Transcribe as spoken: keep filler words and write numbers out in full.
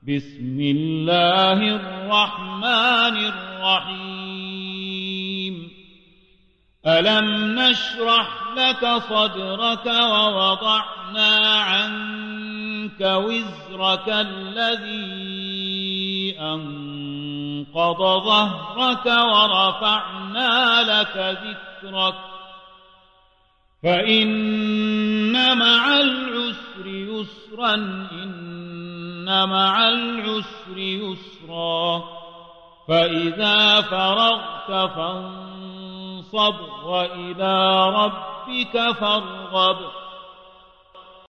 بسم الله الرحمن الرحيم ألم نشرح لك صدرك ووضعنا عنك وزرك الذي أنقض ظهرك ورفعنا لك ذكرك فإن مع العسر يسرا إن مع العسر يسرا فإذا فرغت فانصب وإلى ربك فارغب